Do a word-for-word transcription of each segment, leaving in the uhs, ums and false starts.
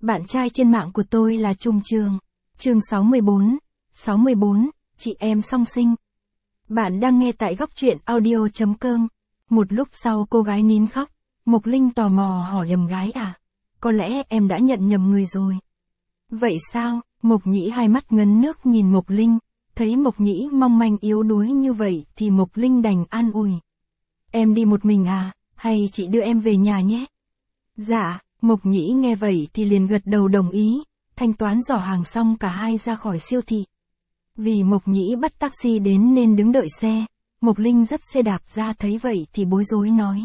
Bạn trai trên mạng của tôi là Trung Trường. Chương sáu mươi bốn. sáu mươi bốn, chị em song sinh. Bạn đang nghe tại góc truyện audio chấm com. Một lúc sau cô gái nín khóc, Mộc Linh tò mò hỏi em gái à, có lẽ em đã nhận nhầm người rồi. Vậy sao? Mộc Nhĩ hai mắt ngấn nước nhìn Mộc Linh, thấy Mộc Nhĩ mong manh yếu đuối như vậy thì Mộc Linh đành an ủi. Em đi một mình à, hay chị đưa em về nhà nhé? Dạ, Mộc Nhĩ nghe vậy thì liền gật đầu đồng ý, thanh toán giỏ hàng xong cả hai ra khỏi siêu thị. Vì Mộc Nhĩ bắt taxi đến nên đứng đợi xe, Mộc Linh dắt xe đạp ra thấy vậy thì bối rối nói.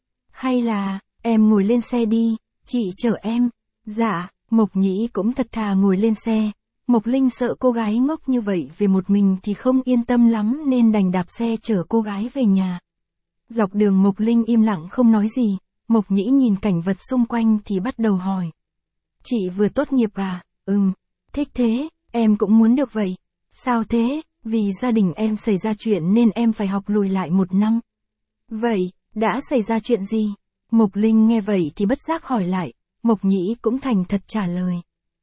Hay là, em ngồi lên xe đi, chị chở em. Dạ, Mộc Nhĩ cũng thật thà ngồi lên xe. Mộc Linh sợ cô gái ngốc như vậy về một mình thì không yên tâm lắm nên đành đạp xe chở cô gái về nhà. Dọc đường Mộc Linh im lặng không nói gì, Mộc Nhĩ nhìn cảnh vật xung quanh thì bắt đầu hỏi. Chị vừa tốt nghiệp à? Ừm, thích thế, em cũng muốn được vậy. Sao thế? Vì gia đình em xảy ra chuyện nên em phải học lùi lại một năm. Vậy, đã xảy ra chuyện gì? Mộc Linh nghe vậy thì bất giác hỏi lại, Mộc Nhĩ cũng thành thật trả lời.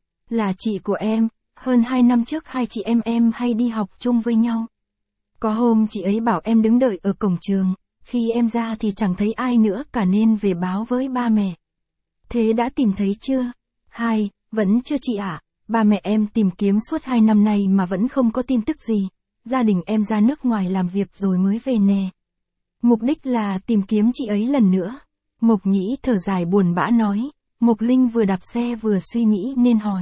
Là chị của em, hơn hai năm trước hai chị em em hay đi học chung với nhau. Có hôm chị ấy bảo em đứng đợi ở cổng trường, khi em ra thì chẳng thấy ai nữa cả nên về báo với ba mẹ. Thế đã tìm thấy chưa? Hai, vẫn chưa chị ạ. À? Ba mẹ em tìm kiếm suốt hai năm nay mà vẫn không có tin tức gì. Gia đình em ra nước ngoài làm việc rồi mới về nè. Mục đích là tìm kiếm chị ấy lần nữa. Mộc Nhĩ thở dài buồn bã nói. Mộc Linh vừa đạp xe vừa suy nghĩ nên hỏi.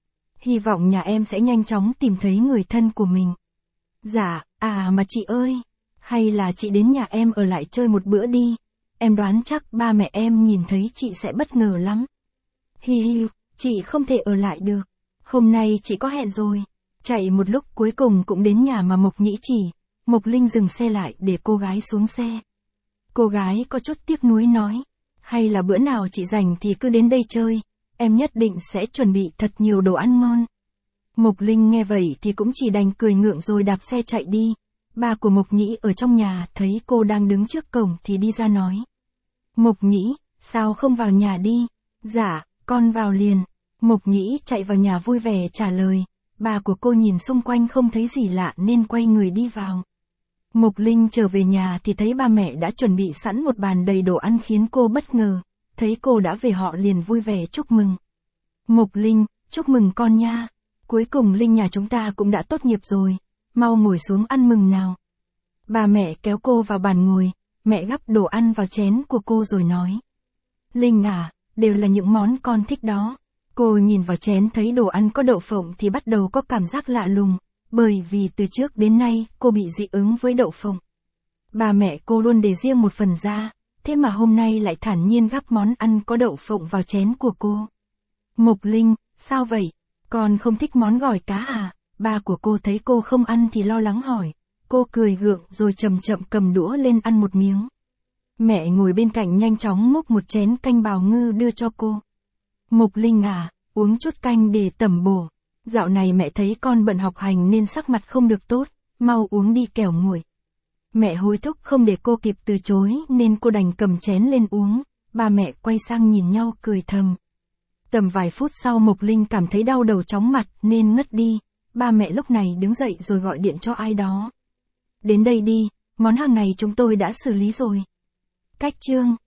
Hy vọng nhà em sẽ nhanh chóng tìm thấy người thân của mình. Dạ, à mà chị ơi, hay là chị đến nhà em ở lại chơi một bữa đi. Em đoán chắc ba mẹ em nhìn thấy chị sẽ bất ngờ lắm. Hi hi, chị không thể ở lại được. Hôm nay chị có hẹn rồi. Chạy một lúc cuối cùng cũng đến nhà mà Mộc Nhĩ chỉ. Mộc Linh dừng xe lại để cô gái xuống xe. Cô gái có chút tiếc nuối nói. Hay là bữa nào chị rảnh thì cứ đến đây chơi. Em nhất định sẽ chuẩn bị thật nhiều đồ ăn ngon. Mộc Linh nghe vậy thì cũng chỉ đành cười ngượng rồi đạp xe chạy đi. Ba của Mộc Nhĩ ở trong nhà thấy cô đang đứng trước cổng thì đi ra nói. Mộc Nhĩ, sao không vào nhà đi? Dạ, con vào liền. Mộc Nhĩ chạy vào nhà vui vẻ trả lời. Bà của cô nhìn xung quanh không thấy gì lạ nên quay người đi vào. Mộc Linh trở về nhà thì thấy ba mẹ đã chuẩn bị sẵn một bàn đầy đồ ăn khiến cô bất ngờ. Thấy cô đã về họ liền vui vẻ chúc mừng. Mộc Linh, chúc mừng con nha. Cuối cùng Linh nhà chúng ta cũng đã tốt nghiệp rồi. Mau ngồi xuống ăn mừng nào. Bà mẹ kéo cô vào bàn ngồi. Mẹ gắp đồ ăn vào chén của cô rồi nói. Linh à, đều là những món con thích đó. Cô nhìn vào chén thấy đồ ăn có đậu phộng thì bắt đầu có cảm giác lạ lùng. Bởi vì từ trước đến nay cô bị dị ứng với đậu phộng. Bà mẹ cô luôn để riêng một phần ra. Thế mà hôm nay lại thản nhiên gắp món ăn có đậu phộng vào chén của cô. Mộc Linh, sao vậy? Con không thích món gỏi cá à? Ba của cô thấy cô không ăn thì lo lắng hỏi. Cô cười gượng rồi chậm chậm cầm đũa lên ăn một miếng. Mẹ ngồi bên cạnh nhanh chóng múc một chén canh bào ngư đưa cho cô. Mộc Linh à, uống chút canh để tẩm bổ. Dạo này mẹ thấy con bận học hành nên sắc mặt không được tốt, mau uống đi kẻo nguội. Mẹ hối thúc không để cô kịp từ chối nên cô đành cầm chén lên uống. Ba mẹ quay sang nhìn nhau cười thầm. Tầm vài phút sau Mộc Linh cảm thấy đau đầu chóng mặt nên ngất đi. Ba mẹ lúc này đứng dậy rồi gọi điện cho ai đó. Đến đây đi, món hàng này chúng tôi đã xử lý rồi. Cách chương